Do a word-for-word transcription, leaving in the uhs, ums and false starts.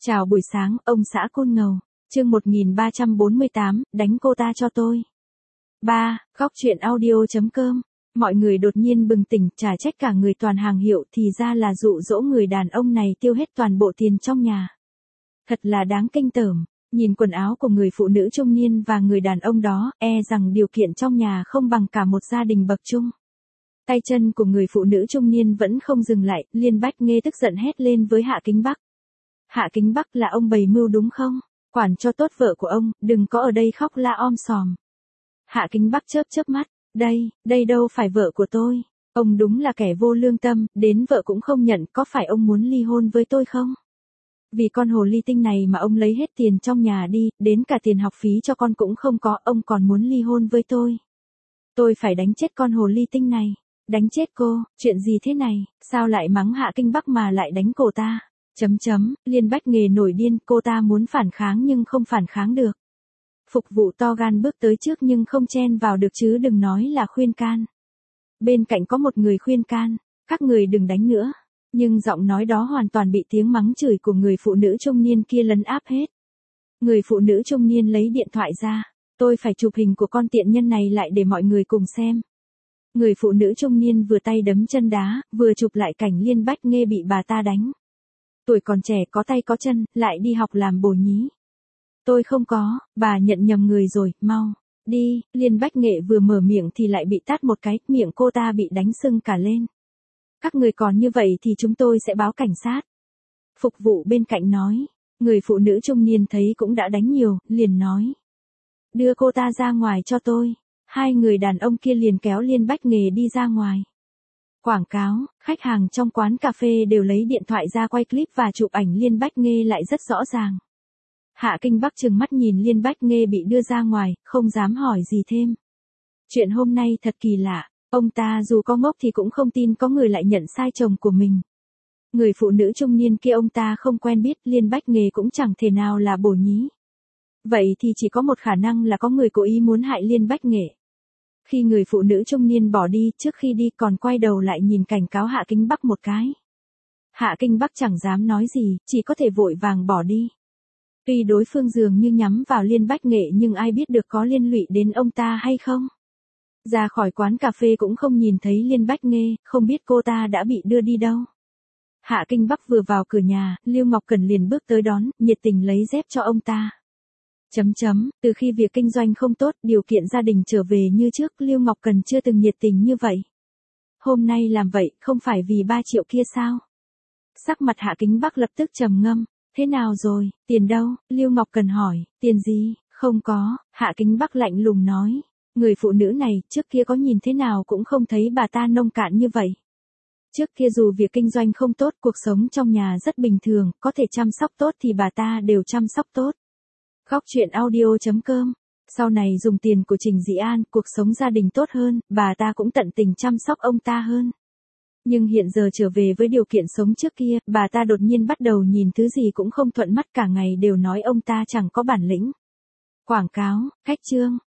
Chào buổi sáng, ông xã Côn Ngầu. Chương một nghìn ba trăm bốn mươi tám, đánh cô ta cho tôi. ba. Góc truyện audio chấm com. Mọi người đột nhiên bừng tỉnh, chả trách cả người toàn hàng hiệu, thì ra là dụ dỗ người đàn ông này tiêu hết toàn bộ tiền trong nhà. Thật là đáng kinh tởm. Nhìn quần áo của người phụ nữ trung niên và người đàn ông đó, e rằng điều kiện trong nhà không bằng cả một gia đình bậc trung. Tay chân của người phụ nữ trung niên vẫn không dừng lại, Liên Bách Nghê tức giận hét lên với Hạ Kính Bắc. Hạ Kính Bắc, là ông bày mưu đúng không? Quản cho tốt vợ của ông, đừng có ở đây khóc la om sòm. Hạ Kính Bắc chớp chớp mắt, đây, đây đâu phải vợ của tôi. Ông đúng là kẻ vô lương tâm, đến vợ cũng không nhận, có phải ông muốn ly hôn với tôi không? Vì con hồ ly tinh này mà ông lấy hết tiền trong nhà đi, đến cả tiền học phí cho con cũng không có, ông còn muốn ly hôn với tôi. Tôi phải đánh chết con hồ ly tinh này. Đánh chết cô, chuyện gì thế này, sao lại mắng Hạ Kính Bắc mà lại đánh cô ta? Chấm chấm, Liên Bách Nghê nổi điên, cô ta muốn phản kháng nhưng không phản kháng được. Phục vụ to gan bước tới trước nhưng không chen vào được chứ đừng nói là khuyên can. Bên cạnh có một người khuyên can, các người đừng đánh nữa. Nhưng giọng nói đó hoàn toàn bị tiếng mắng chửi của người phụ nữ trung niên kia lấn áp hết. Người phụ nữ trung niên lấy điện thoại ra, tôi phải chụp hình của con tiện nhân này lại để mọi người cùng xem. Người phụ nữ trung niên vừa tay đấm chân đá, vừa chụp lại cảnh Liên Bách Nghê bị bà ta đánh. Tuổi còn trẻ có tay có chân, lại đi học làm bồ nhí. Tôi không có, bà nhận nhầm người rồi, mau, đi, Liên Bách Nghê vừa mở miệng thì lại bị tát một cái, miệng cô ta bị đánh sưng cả lên. Các người còn như vậy thì chúng tôi sẽ báo cảnh sát. Phục vụ bên cạnh nói, người phụ nữ trung niên thấy cũng đã đánh nhiều, liền nói. Đưa cô ta ra ngoài cho tôi. Hai người đàn ông kia liền kéo Liên Bách Nghê đi ra ngoài. Quảng cáo, khách hàng trong quán cà phê đều lấy điện thoại ra quay clip và chụp ảnh Liên Bách Nghê lại rất rõ ràng. Hạ Kính Bắc trừng mắt nhìn Liên Bách Nghê bị đưa ra ngoài, không dám hỏi gì thêm. Chuyện hôm nay thật kỳ lạ, ông ta dù có ngốc thì cũng không tin có người lại nhận sai chồng của mình. Người phụ nữ trung niên kia ông ta không quen biết, Liên Bách Nghê cũng chẳng thể nào là bồ nhí. Vậy thì chỉ có một khả năng là có người cố ý muốn hại Liên Bách Nghê. Khi người phụ nữ trung niên bỏ đi, trước khi đi còn quay đầu lại nhìn cảnh cáo Hạ Kính Bắc một cái. Hạ Kính Bắc chẳng dám nói gì, chỉ có thể vội vàng bỏ đi. Tuy đối phương dường như nhắm vào Liên Bách Nghê nhưng ai biết được có liên lụy đến ông ta hay không. Ra khỏi quán cà phê cũng không nhìn thấy Liên Bách Nghê, không biết cô ta đã bị đưa đi đâu. Hạ Kính Bắc vừa vào cửa nhà, Lưu Ngọc Cẩn liền bước tới đón, nhiệt tình lấy dép cho ông ta. Chấm chấm, từ khi việc kinh doanh không tốt, điều kiện gia đình trở về như trước, Lưu Ngọc Cần chưa từng nhiệt tình như vậy. Hôm nay làm vậy, không phải vì ba triệu kia sao? Sắc mặt Hạ Kính Bắc lập tức trầm ngâm, thế nào rồi, tiền đâu? Lưu Ngọc Cần hỏi, tiền gì? Không có, Hạ Kính Bắc lạnh lùng nói, người phụ nữ này, trước kia có nhìn thế nào cũng không thấy bà ta nông cạn như vậy. Trước kia dù việc kinh doanh không tốt, cuộc sống trong nhà rất bình thường, có thể chăm sóc tốt thì bà ta đều chăm sóc tốt. Góc truyện audio chấm com. Sau này dùng tiền của Trình Dĩ An, cuộc sống gia đình tốt hơn, bà ta cũng tận tình chăm sóc ông ta hơn. Nhưng hiện giờ trở về với điều kiện sống trước kia, bà ta đột nhiên bắt đầu nhìn thứ gì cũng không thuận mắt, cả ngày đều nói ông ta chẳng có bản lĩnh. Quảng cáo, khách trương,